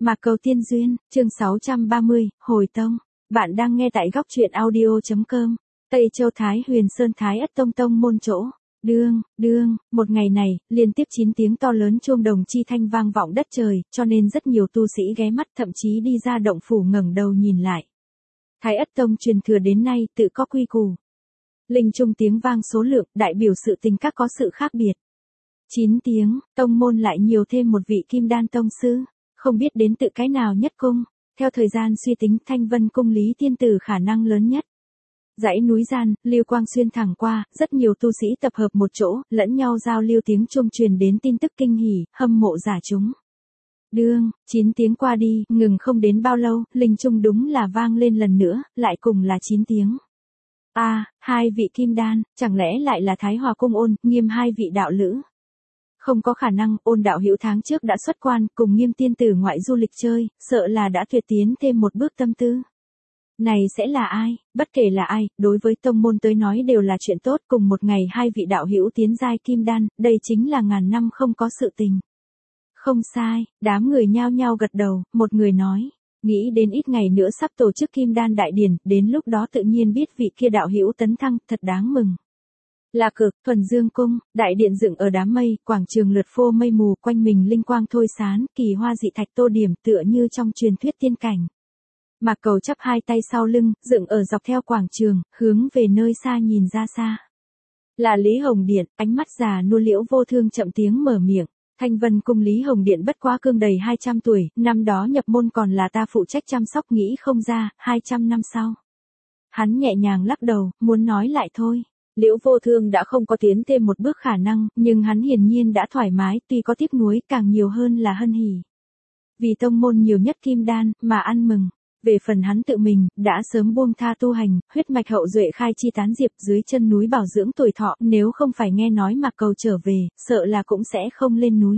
Mạc Cầu Tiên Duyên, chương 630, Hồi Tông. Bạn đang nghe tại góc truyện audio.com. Tây Châu Thái Huyền Sơn Thái Ất Tông Tông môn chỗ. Đương, một ngày này, liên tiếp 9 tiếng to lớn chuông đồng chi thanh vang vọng đất trời, cho nên rất nhiều tu sĩ ghé mắt thậm chí đi ra động phủ ngẩng đầu nhìn lại. Thái Ất Tông truyền thừa đến nay tự có quy củ. Linh trung tiếng vang số lượng, đại biểu sự tình các có sự khác biệt. 9 tiếng, tông môn lại nhiều thêm một vị kim đan tông sư. Không biết đến tự cái nào nhất cung, theo thời gian suy tính Thanh Vân cung Lý Tiên Tử khả năng lớn nhất. Dãy núi gian, lưu quang xuyên thẳng qua, rất nhiều tu sĩ tập hợp một chỗ, lẫn nhau giao lưu tiếng chuông truyền đến tin tức kinh hỉ, hâm mộ giả chúng. 9 tiếng qua đi, ngừng không đến bao lâu, linh trung đúng là vang lên lần nữa, lại cùng là 9 tiếng. Hai vị kim đan, chẳng lẽ lại là Thái Hòa cung Ôn, Nghiêm hai vị đạo lữ? Không có khả năng, Ôn đạo hữu tháng trước đã xuất quan, cùng Nghiêm tiên tử ngoại du lịch chơi, sợ là đã tuyệt tiến thêm một bước tâm tư. Này sẽ là ai? Bất kể là ai, đối với tông môn tới nói đều là chuyện tốt, cùng một ngày hai vị đạo hữu tiến giai kim đan, đây chính là ngàn năm không có sự tình. Không sai, đám người nhao nhao gật đầu, một người nói, nghĩ đến ít ngày nữa sắp tổ chức kim đan đại điển, đến lúc đó tự nhiên biết vị kia đạo hữu tấn thăng, thật đáng mừng. Là Cực, Thuần Dương cung, đại điện dựng ở đám mây, quảng trường lượt phô mây mù, quanh mình linh quang thôi sán, kỳ hoa dị thạch tô điểm tựa như trong truyền thuyết tiên cảnh. Mạc Cầu chắp hai tay sau lưng, dựng ở dọc theo quảng trường, hướng về nơi xa nhìn ra xa. Là Lý Hồng Điện, ánh mắt già nua Liễu Vô Thương chậm tiếng mở miệng. Thanh Vân cung Lý Hồng Điện bất quá cương đầy 200 tuổi, năm đó nhập môn còn là ta phụ trách chăm sóc, nghĩ không ra, 200 năm sau. Hắn nhẹ nhàng lắc đầu, muốn nói lại thôi. Liễu Vô Thương đã không có tiến thêm một bước khả năng, nhưng hắn hiển nhiên đã thoải mái, tuy có tiếc nuối, càng nhiều hơn là hân hỉ. Vì tông môn nhiều nhất kim đan, mà ăn mừng. Về phần hắn tự mình, đã sớm buông tha tu hành, huyết mạch hậu duệ khai chi tán diệp dưới chân núi bảo dưỡng tuổi thọ, nếu không phải nghe nói Mạc Cầu trở về, sợ là cũng sẽ không lên núi.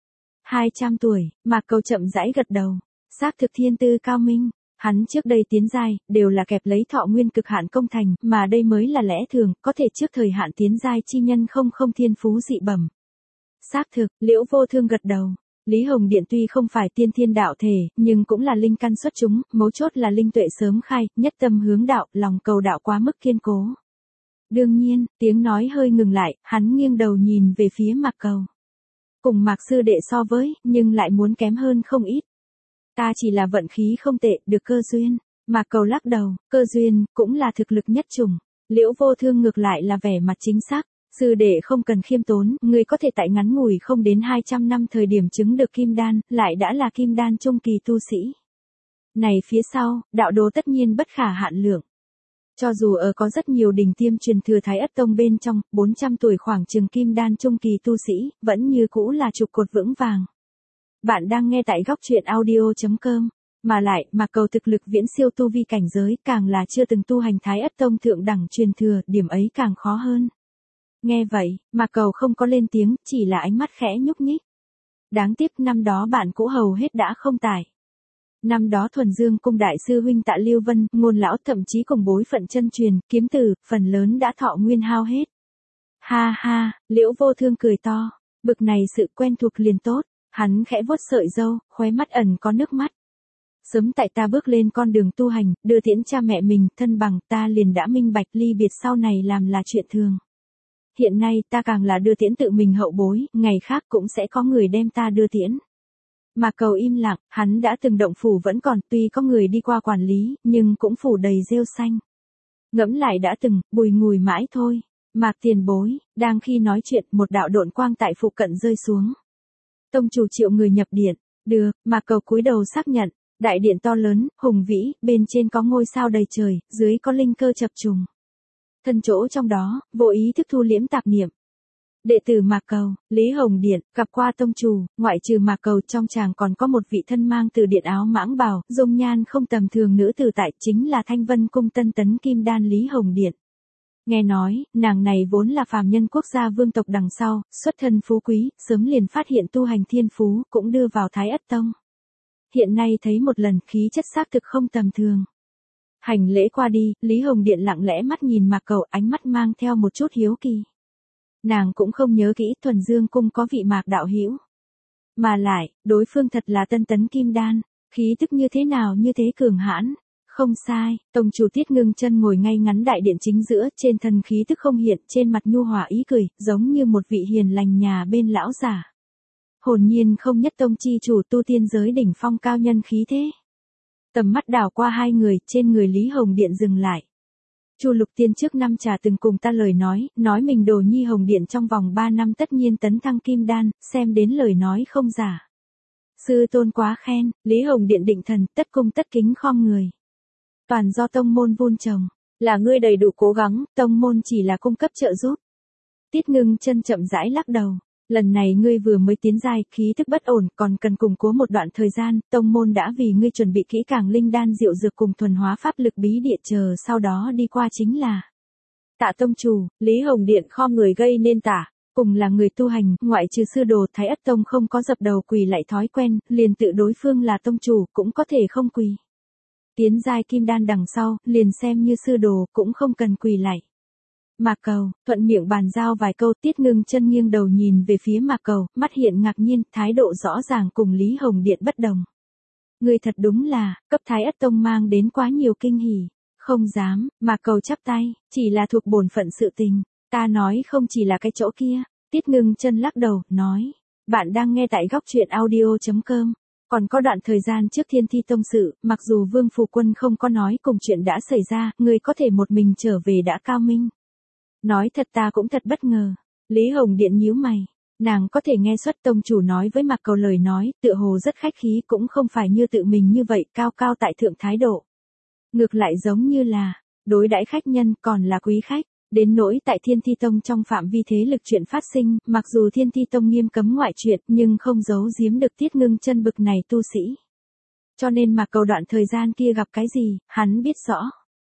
200 tuổi, Mạc Cầu chậm rãi gật đầu. Xác thực thiên tư cao minh. Hắn trước đây tiến giai, đều là kẹp lấy thọ nguyên cực hạn công thành, mà đây mới là lẽ thường, có thể trước thời hạn tiến giai chi nhân không thiên phú dị bẩm. Xác thực, Liễu Vô Thương gật đầu. Lý Hồng Điện tuy không phải tiên thiên đạo thể, nhưng cũng là linh căn xuất chúng, mấu chốt là linh tuệ sớm khai, nhất tâm hướng đạo, lòng cầu đạo quá mức kiên cố. Đương nhiên, tiếng nói hơi ngừng lại, hắn nghiêng đầu nhìn về phía Mạc Cầu. Cùng Mạc sư đệ so với, nhưng lại muốn kém hơn không ít. Ta chỉ là vận khí không tệ, được cơ duyên. Mạc Cầu lắc đầu, cơ duyên, cũng là thực lực nhất chủng. Liễu Vô Thương ngược lại là vẻ mặt chính xác. Sư đệ không cần khiêm tốn, người có thể tại ngắn ngủi không đến 200 năm thời điểm chứng được kim đan, lại đã là kim đan trung kỳ tu sĩ. Này phía sau, đạo đồ tất nhiên bất khả hạn lượng. Cho dù ở có rất nhiều đỉnh tiêm truyền thừa Thái Ất Tông bên trong, 400 tuổi khoảng chừng kim đan trung kỳ tu sĩ, vẫn như cũ là trụ cột vững vàng. Bạn đang nghe tại góc truyện audio.com. Mà lại, Mạc Cầu thực lực viễn siêu tu vi cảnh giới, càng là chưa từng tu hành Thái Ất Tông thượng đẳng truyền thừa, điểm ấy càng khó hơn. Nghe vậy, Mạc Cầu không có lên tiếng, chỉ là ánh mắt khẽ nhúc nhích. Đáng tiếc năm đó bạn cũ hầu hết đã không tại. Năm đó Thuần Dương cung đại sư huynh Tạ Lưu Vân, Ngôn lão thậm chí cùng bối phận chân truyền, kiếm tử, phần lớn đã thọ nguyên hao hết. Ha, Liễu Vô Thương cười to, bực này sự quen thuộc liền tốt, hắn khẽ vuốt sợi râu, khóe mắt ẩn có nước mắt. Sớm tại ta bước lên con đường tu hành, đưa tiễn cha mẹ mình, thân bằng, ta liền đã minh bạch ly biệt sau này làm là chuyện thường. Hiện nay ta càng là đưa tiễn tự mình hậu bối, ngày khác cũng sẽ có người đem ta đưa tiễn. Mạc Cầu im lặng, hắn đã từng động phủ vẫn còn, tuy có người đi qua quản lý, nhưng cũng phủ đầy rêu xanh. Ngẫm lại đã từng, bùi ngùi mãi thôi. Mạc tiền bối, đang khi nói chuyện, một đạo độn quang tại phụ cận rơi xuống. Tông chủ triệu người nhập điện, được, Mạc Cầu cúi đầu xác nhận, đại điện to lớn, hùng vĩ, bên trên có ngôi sao đầy trời, dưới có linh cơ chập trùng. Thân chỗ trong đó, vô ý thức thu liễm tạp niệm. Đệ tử Mạc Cầu, Lý Hồng Điện, gặp qua tông chủ, ngoại trừ Mạc Cầu trong chàng còn có một vị thân mang từ điện áo mãng bào, dung nhan không tầm thường nữ tử tại, chính là Thanh Vân cung tân tấn kim đan Lý Hồng Điện. Nghe nói, nàng này vốn là phàm nhân quốc gia vương tộc đằng sau, xuất thân phú quý, sớm liền phát hiện tu hành thiên phú, cũng đưa vào Thái Ất Tông. Hiện nay thấy một lần, khí chất xác thực không tầm thường. Hành lễ qua đi, Lý Hồng Điện lặng lẽ mắt nhìn Mạc Cầu, ánh mắt mang theo một chút hiếu kỳ. Nàng cũng không nhớ kỹ Thuần Dương cung có vị Mạc đạo hữu. Mà lại, đối phương thật là tân tấn kim đan, khí tức như thế nào như thế cường hãn. Không sai, tông chủ Tiết Ngưng Chân ngồi ngay ngắn đại điện chính giữa, trên thân khí tức không hiện, trên mặt nhu hòa ý cười, giống như một vị hiền lành nhà bên lão giả. Hồn nhiên không nhất tông chi chủ tu tiên giới đỉnh phong cao nhân khí thế. Tầm mắt đảo qua hai người, trên người Lý Hồng Điện dừng lại. Chu Lục Tiên trước năm trà từng cùng ta lời nói mình Đồ Nhi Hồng Điện trong vòng 3 năm tất nhiên tấn thăng kim đan, xem đến lời nói không giả. Sư tôn quá khen, Lý Hồng Điện định thần, tất cung tất kính khom người. Toàn do tông môn vun trồng, là ngươi đầy đủ cố gắng, tông môn chỉ là cung cấp trợ giúp. Tiết Ngưng Chân chậm rãi lắc đầu. Lần này ngươi vừa mới tiến giai, khí tức bất ổn, còn cần củng cố một đoạn thời gian, tông môn đã vì ngươi chuẩn bị kỹ càng linh đan diệu dược cùng thuần hóa pháp lực bí địa, chờ sau đó đi qua chính là. Tạ tông chủ, Lý Hồng Điện khom người gây nên tả, cùng là người tu hành, ngoại trừ sư đồ Thái Ất Tông không có dập đầu quỳ lại thói quen, liền tự đối phương là tông chủ, cũng có thể không quỳ. Tiến giai kim đan đằng sau, liền xem như sư đồ, cũng không cần quỳ lại. Mạc Cầu, thuận miệng bàn giao vài câu. Tiết Ngưng Chân nghiêng đầu nhìn về phía Mạc Cầu, mắt hiện ngạc nhiên, thái độ rõ ràng cùng Lý Hồng Điện bất đồng. Ngươi thật đúng là, cấp Thái Ất Tông mang đến quá nhiều kinh hỉ. Không dám, Mạc Cầu chắp tay, chỉ là thuộc bổn phận sự tình. Ta nói không chỉ là cái chỗ kia. Tiết Ngưng Chân lắc đầu, nói. Bạn đang nghe tại góc truyện audio.com. Còn có đoạn thời gian trước Thiên Thi Tông sự, mặc dù Vương Phù Quân không có nói cùng chuyện đã xảy ra, ngươi có thể một mình trở về đã cao minh. Nói thật ta cũng thật bất ngờ. Lý Hồng Điện nhíu mày. Nàng có thể nghe xuất tông chủ nói với Mạc Cầu lời nói, tựa hồ rất khách khí, cũng không phải như tự mình như vậy, cao cao tại thượng thái độ. Ngược lại giống như là, đối đãi khách nhân còn là quý khách. Đến nỗi tại Thiên Thi Tông trong phạm vi thế lực chuyện phát sinh, mặc dù Thiên Thi Tông nghiêm cấm ngoại chuyện, nhưng không giấu giếm được Tiết Ngưng Chân bực này tu sĩ. Cho nên Mạc Cầu đoạn thời gian kia gặp cái gì, hắn biết rõ.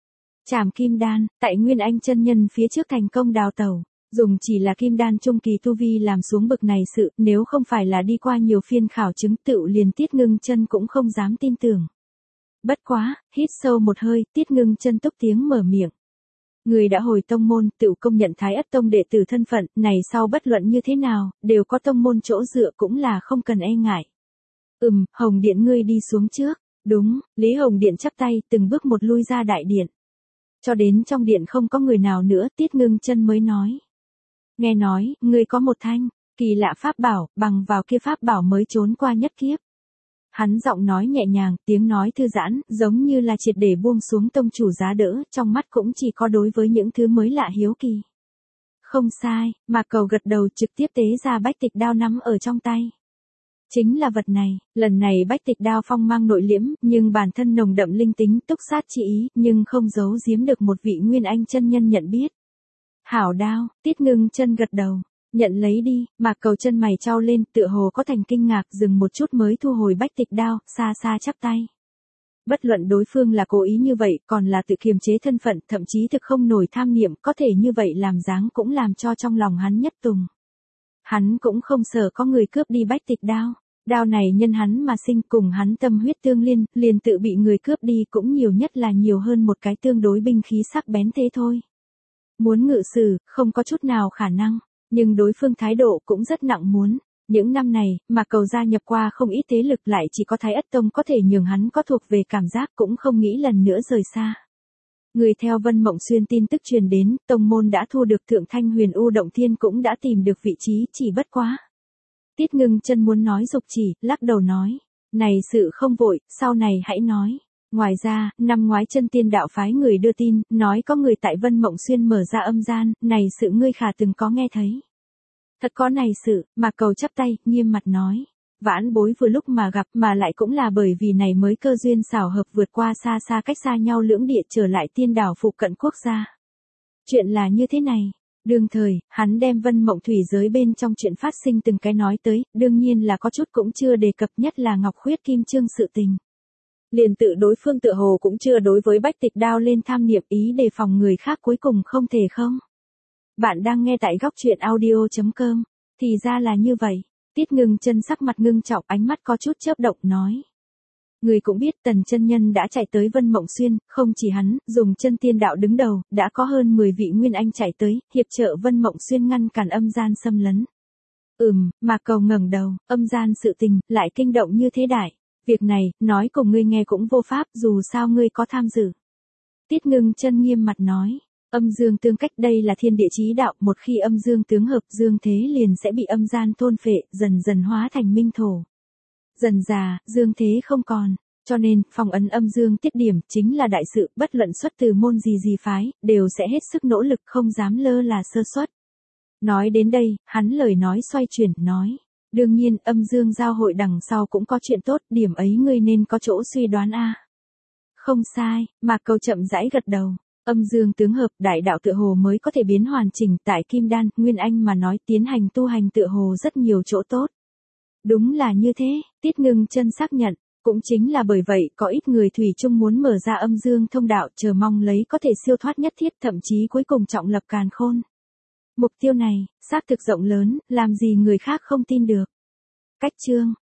Trảm kim đan, tại Nguyên Anh chân nhân phía trước thành công đào tẩu, dùng chỉ là kim đan trung kỳ tu vi làm xuống bực này sự, nếu không phải là đi qua nhiều phiên khảo chứng tựu liền Tiết Ngưng Chân cũng không dám tin tưởng. Bất quá, hít sâu một hơi, Tiết Ngưng Chân túc tiếng mở miệng. Người đã hồi tông môn, tựu công nhận Thái Ất Tông đệ tử thân phận, này sau bất luận như thế nào, đều có tông môn chỗ dựa cũng là không cần e ngại. Hồng Điện ngươi đi xuống trước. Đúng, Lý Hồng Điện chắp tay, từng bước một lui ra đại điện. Cho đến trong điện không có người nào nữa, Tiết Ngưng Chân mới nói. Nghe nói, ngươi có một thanh, kỳ lạ pháp bảo, bằng vào kia pháp bảo mới trốn qua nhất kiếp. Hắn giọng nói nhẹ nhàng, tiếng nói thư giãn, giống như là triệt để buông xuống tông chủ giá đỡ, trong mắt cũng chỉ có đối với những thứ mới lạ hiếu kỳ. Không sai, Mạc Cầu gật đầu trực tiếp tế ra bách tịch đao nắm ở trong tay. Chính là vật này, lần này bách tịch đao phong mang nội liễm, nhưng bản thân nồng đậm linh tính túc sát chi ý, nhưng không giấu giếm được một vị Nguyên Anh chân nhân nhận biết. Hảo đao, Tiết Ngưng Chân gật đầu, nhận lấy đi. Mạc Cầu chân mày chau lên, tựa hồ có thành kinh ngạc, dừng một chút mới thu hồi bách tịch đao, xa xa chắp tay. Bất luận đối phương là cố ý như vậy, còn là tự kiềm chế thân phận, thậm chí thực không nổi tham niệm, có thể như vậy làm dáng cũng làm cho trong lòng hắn nhất tùng. Hắn cũng không sợ có người cướp đi bách tịch đao. Đao này nhân hắn mà sinh, cùng hắn tâm huyết tương liên, liền tự bị người cướp đi cũng nhiều nhất là nhiều hơn một cái tương đối binh khí sắc bén thế thôi. Muốn ngự sử, không có chút nào khả năng, nhưng đối phương thái độ cũng rất nặng muốn. Những năm này, Mạc Cầu gia nhập qua không ít thế lực, lại chỉ có Thái Ất Tông có thể nhường hắn có thuộc về cảm giác, cũng không nghĩ lần nữa rời xa. Người theo Vân Mộng Xuyên tin tức truyền đến, tông môn đã thu được Thượng Thanh Huyền U Động Thiên, cũng đã tìm được vị trí, chỉ bất quá. Tiết Ngưng Chân muốn nói dục chỉ, lắc đầu nói. Này sự không vội, sau này hãy nói. Ngoài ra, năm ngoái Chân Tiên đạo phái người đưa tin, nói có người tại Vân Mộng Xuyên mở ra âm gian, này sự ngươi khả từng có nghe thấy. Thật có này sự, Mạc Cầu chắp tay, nghiêm mặt nói. Vãn bối vừa lúc mà gặp, mà lại cũng là bởi vì này mới cơ duyên xảo hợp vượt qua xa xa cách xa nhau lưỡng địa trở lại tiên đảo phụ cận quốc gia. Chuyện là như thế này. Đương thời, hắn đem Vân Mộng thủy giới bên trong chuyện phát sinh từng cái nói tới, đương nhiên là có chút cũng chưa đề cập, nhất là Ngọc Khuyết Kim Trương sự tình. Liền tự đối phương tựa hồ cũng chưa đối với bách tịch đao lên tham niệm, ý đề phòng người khác cuối cùng không thể không. Bạn đang nghe tại góc truyện audio.com, thì ra là như vậy. Tiết Ngưng Chân sắc mặt ngưng trọng, ánh mắt có chút chớp động, nói. Người cũng biết Tần chân nhân đã chạy tới Vân Mộng Xuyên, không chỉ hắn, dùng Chân Tiên đạo đứng đầu, đã có hơn 10 vị Nguyên Anh chạy tới, hiệp trợ Vân Mộng Xuyên ngăn cản âm gian xâm lấn. Mạc Cầu ngẩng đầu, âm gian sự tình, lại kinh động như thế đại. Việc này, nói cùng ngươi nghe cũng vô pháp, dù sao ngươi có tham dự. Tiết Ngưng Chân nghiêm mặt nói, âm dương tương cách đây là thiên địa chí đạo, một khi âm dương tướng hợp, dương thế liền sẽ bị âm gian thôn phệ, dần dần hóa thành minh thổ. Dần già, dương thế không còn, cho nên, phong ấn âm dương tiết điểm chính là đại sự, bất luận xuất từ môn gì phái, đều sẽ hết sức nỗ lực không dám lơ là sơ suất. Nói đến đây, hắn lời nói xoay chuyển, nói, đương nhiên, âm dương giao hội đằng sau cũng có chuyện tốt, điểm ấy ngươi nên có chỗ suy đoán a. Không sai, Mạc Cầu chậm rãi gật đầu. Âm dương tướng hợp, đại đạo tựa hồ mới có thể biến hoàn chỉnh, tại Kim Đan, Nguyên Anh mà nói tiến hành tu hành tựa hồ rất nhiều chỗ tốt. Đúng là như thế, Tiết Ngưng Chân xác nhận, cũng chính là bởi vậy có ít người thủy chung muốn mở ra âm dương thông đạo, chờ mong lấy có thể siêu thoát nhất thiết, thậm chí cuối cùng trọng lập càn khôn. Mục tiêu này, xác thực rộng lớn, làm gì người khác không tin được. Cách chương